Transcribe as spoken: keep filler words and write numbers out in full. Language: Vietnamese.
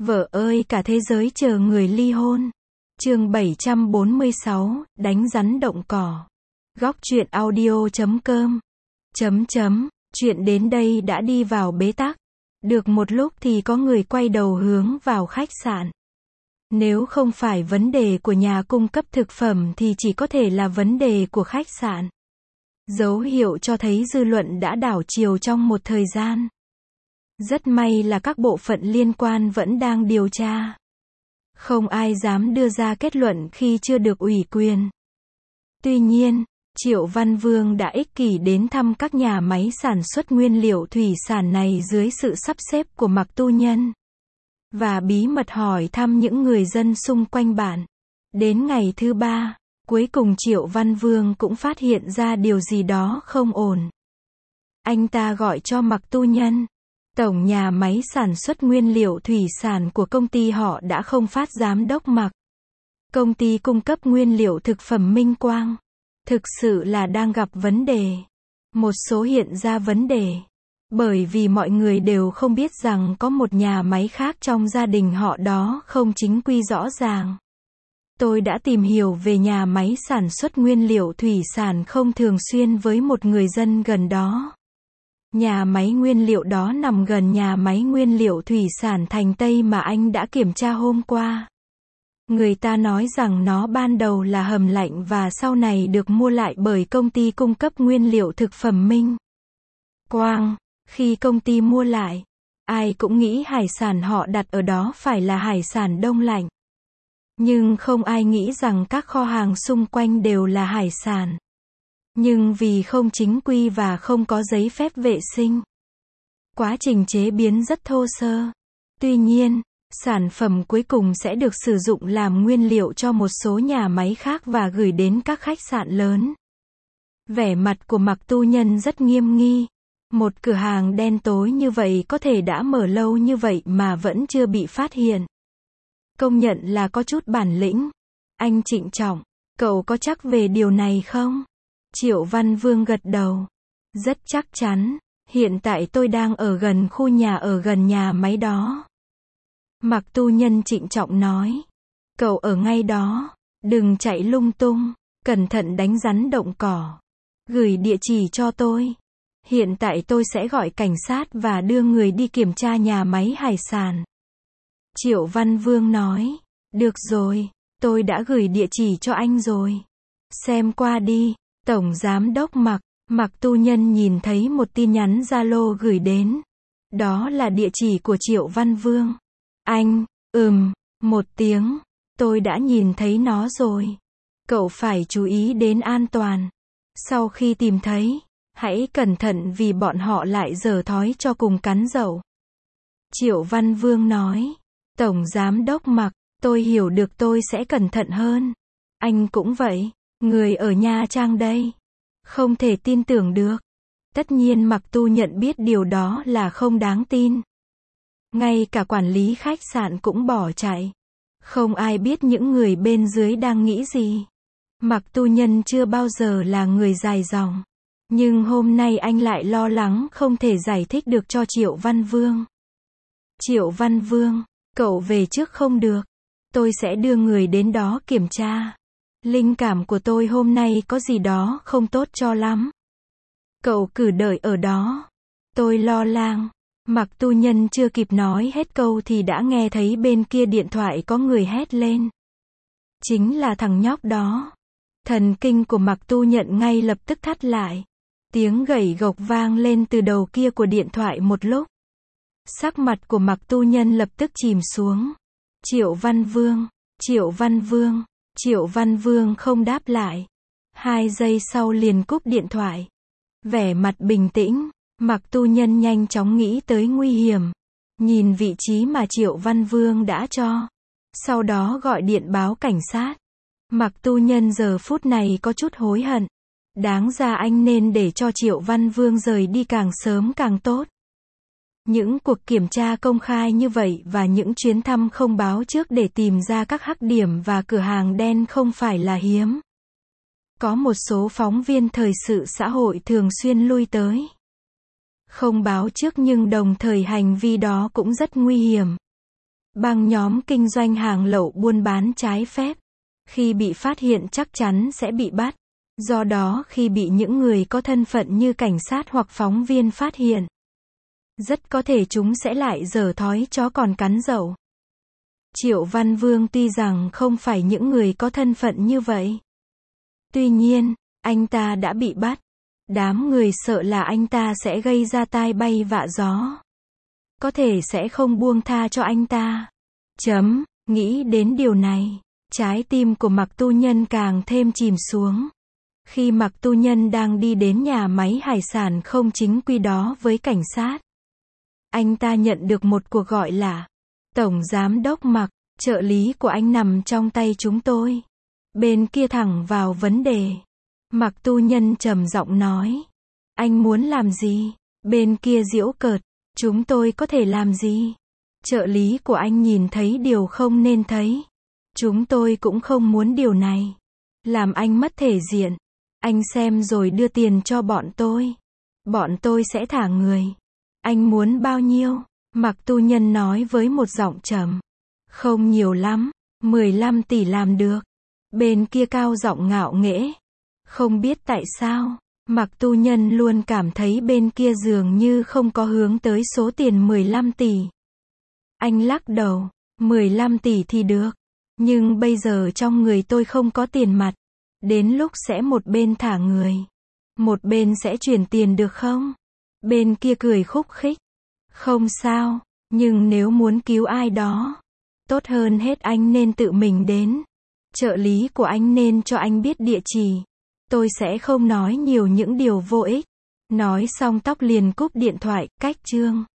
Vợ ơi cả thế giới chờ người ly hôn. Chương bảy trăm bốn mươi sáu, đánh rắn động cỏ. Góc truyện audio chấm com. Chấm chấm, chuyện đến đây đã đi vào bế tắc. Được một lúc thì có người quay đầu hướng vào khách sạn. Nếu không phải vấn đề của nhà cung cấp thực phẩm thì chỉ có thể là vấn đề của khách sạn. Dấu hiệu cho thấy dư luận đã đảo chiều trong một thời gian. Rất may là các bộ phận liên quan vẫn đang điều tra. Không ai dám đưa ra kết luận khi chưa được ủy quyền. Tuy nhiên, Triệu Văn Vương đã ích kỷ đến thăm các nhà máy sản xuất nguyên liệu thủy sản này dưới sự sắp xếp của Mạc Tu Nhân. Và bí mật hỏi thăm những người dân xung quanh bản. Đến ngày thứ ba, cuối cùng Triệu Văn Vương cũng phát hiện ra điều gì đó không ổn. Anh ta gọi cho Mạc Tu Nhân. Tổng nhà máy sản xuất nguyên liệu thủy sản của công ty họ đã không phát giám đốc Mạc. Công ty cung cấp nguyên liệu thực phẩm Minh Quang. Thực sự là đang gặp vấn đề. Một số hiện ra vấn đề. Bởi vì mọi người đều không biết rằng có một nhà máy khác trong gia đình họ đó không chính quy rõ ràng. Tôi đã tìm hiểu về nhà máy sản xuất nguyên liệu thủy sản không thường xuyên với một người dân gần đó. Nhà máy nguyên liệu đó nằm gần nhà máy nguyên liệu thủy sản Thành Tây mà anh đã kiểm tra hôm qua. Người ta nói rằng nó ban đầu là hầm lạnh và sau này được mua lại bởi công ty cung cấp nguyên liệu thực phẩm Minh Quang. Khi công ty mua lại, ai cũng nghĩ hải sản họ đặt ở đó phải là hải sản đông lạnh. Nhưng không ai nghĩ rằng các kho hàng xung quanh đều là hải sản. Nhưng vì không chính quy và không có giấy phép vệ sinh, quá trình chế biến rất thô sơ. Tuy nhiên, sản phẩm cuối cùng sẽ được sử dụng làm nguyên liệu cho một số nhà máy khác và gửi đến các khách sạn lớn. Vẻ mặt của Mạc Tu Nhân rất nghiêm nghi. Một cửa hàng đen tối như vậy có thể đã mở lâu như vậy mà vẫn chưa bị phát hiện. Công nhận là có chút bản lĩnh. Anh trịnh trọng, cậu có chắc về điều này không? Triệu Văn Vương gật đầu. Rất chắc chắn, hiện tại tôi đang ở gần khu nhà ở gần nhà máy đó. Mạc Tu Nhân trịnh trọng nói. Cậu ở ngay đó, đừng chạy lung tung, cẩn thận đánh rắn động cỏ. Gửi địa chỉ cho tôi. Hiện tại tôi sẽ gọi cảnh sát và đưa người đi kiểm tra nhà máy hải sản. Triệu Văn Vương nói. Được rồi, tôi đã gửi địa chỉ cho anh rồi. Xem qua đi. Tổng Giám đốc Mạc. Mạc Tu Nhân nhìn thấy một tin nhắn Zalo gửi đến. Đó là địa chỉ của Triệu Văn Vương. Anh, ừm, một tiếng. Tôi đã nhìn thấy nó rồi. Cậu phải chú ý đến an toàn. Sau khi tìm thấy, hãy cẩn thận vì bọn họ lại giở thói cho cùng cắn dậu. Triệu Văn Vương nói. Tổng Giám đốc Mạc, tôi hiểu được tôi sẽ cẩn thận hơn. Anh cũng vậy. Người ở Nha Trang đây. Không thể tin tưởng được. Tất nhiên Mạc Tu nhận biết điều đó là không đáng tin. Ngay cả quản lý khách sạn cũng bỏ chạy. Không ai biết những người bên dưới đang nghĩ gì. Mạc Tu Nhân chưa bao giờ là người dài dòng. Nhưng hôm nay anh lại lo lắng không thể giải thích được cho Triệu Văn Vương. Triệu Văn Vương, cậu về trước không được. Tôi sẽ đưa người đến đó kiểm tra. Linh cảm của tôi hôm nay có gì đó không tốt cho lắm. Cậu cứ đợi ở đó. Tôi lo lắng. Mạc Tu Nhân chưa kịp nói hết câu thì đã nghe thấy bên kia điện thoại có người hét lên. Chính là thằng nhóc đó. Thần kinh của Mạc Tu Nhận ngay lập tức thắt lại. Tiếng gẩy gộc vang lên từ đầu kia của điện thoại một lúc. Sắc mặt của Mạc Tu Nhân lập tức chìm xuống. Triệu Văn Vương, Triệu Văn Vương, Triệu Văn Vương không đáp lại. Hai giây sau liền cúp điện thoại. Vẻ mặt bình tĩnh, Mạc Tu Nhân nhanh chóng nghĩ tới nguy hiểm. Nhìn vị trí mà Triệu Văn Vương đã cho. Sau đó gọi điện báo cảnh sát. Mạc Tu Nhân giờ phút này có chút hối hận. Đáng ra anh nên để cho Triệu Văn Vương rời đi càng sớm càng tốt. Những cuộc kiểm tra công khai như vậy và những chuyến thăm không báo trước để tìm ra các hắc điểm và cửa hàng đen không phải là hiếm. Có một số phóng viên thời sự xã hội thường xuyên lui tới. Không báo trước nhưng đồng thời hành vi đó cũng rất nguy hiểm. Băng nhóm kinh doanh hàng lậu buôn bán trái phép. Khi bị phát hiện chắc chắn sẽ bị bắt. Do đó khi bị những người có thân phận như cảnh sát hoặc phóng viên phát hiện, rất có thể chúng sẽ lại giở thói chó còn cắn dậu. Triệu Văn Vương tuy rằng không phải những người có thân phận như vậy. Tuy nhiên, anh ta đã bị bắt. Đám người sợ là anh ta sẽ gây ra tai bay vạ gió. Có thể sẽ không buông tha cho anh ta. Chấm, nghĩ đến điều này, trái tim của Mạc Tu Nhân càng thêm chìm xuống. Khi Mạc Tu Nhân đang đi đến nhà máy hải sản không chính quy đó với cảnh sát, anh ta nhận được một cuộc gọi là: Tổng Giám đốc Mạc, trợ lý của anh nằm trong tay chúng tôi. Bên kia thẳng vào vấn đề. Mạc Tu Nhân trầm giọng nói: Anh muốn làm gì? Bên kia giễu cợt: Chúng tôi có thể làm gì? Trợ lý của anh nhìn thấy điều không nên thấy. Chúng tôi cũng không muốn điều này. Làm anh mất thể diện. Anh xem rồi đưa tiền cho bọn tôi. Bọn tôi sẽ thả người. Anh muốn bao nhiêu? Mạc Tu Nhân nói với một giọng trầm. Không nhiều lắm, mười lăm tỷ làm được. Bên kia cao giọng ngạo nghễ. Không biết tại sao, Mạc Tu Nhân luôn cảm thấy bên kia dường như không có hướng tới số tiền mười lăm tỷ. Anh lắc đầu, mười lăm tỷ thì được. Nhưng bây giờ trong người tôi không có tiền mặt. Đến lúc sẽ một bên thả người, một bên sẽ chuyển tiền được không? Bên kia cười khúc khích. Không sao, nhưng nếu muốn cứu ai đó, tốt hơn hết anh nên tự mình đến. Trợ lý của anh nên cho anh biết địa chỉ. Tôi sẽ không nói nhiều những điều vô ích. Nói xong tóc liền cúp điện thoại, cách chương.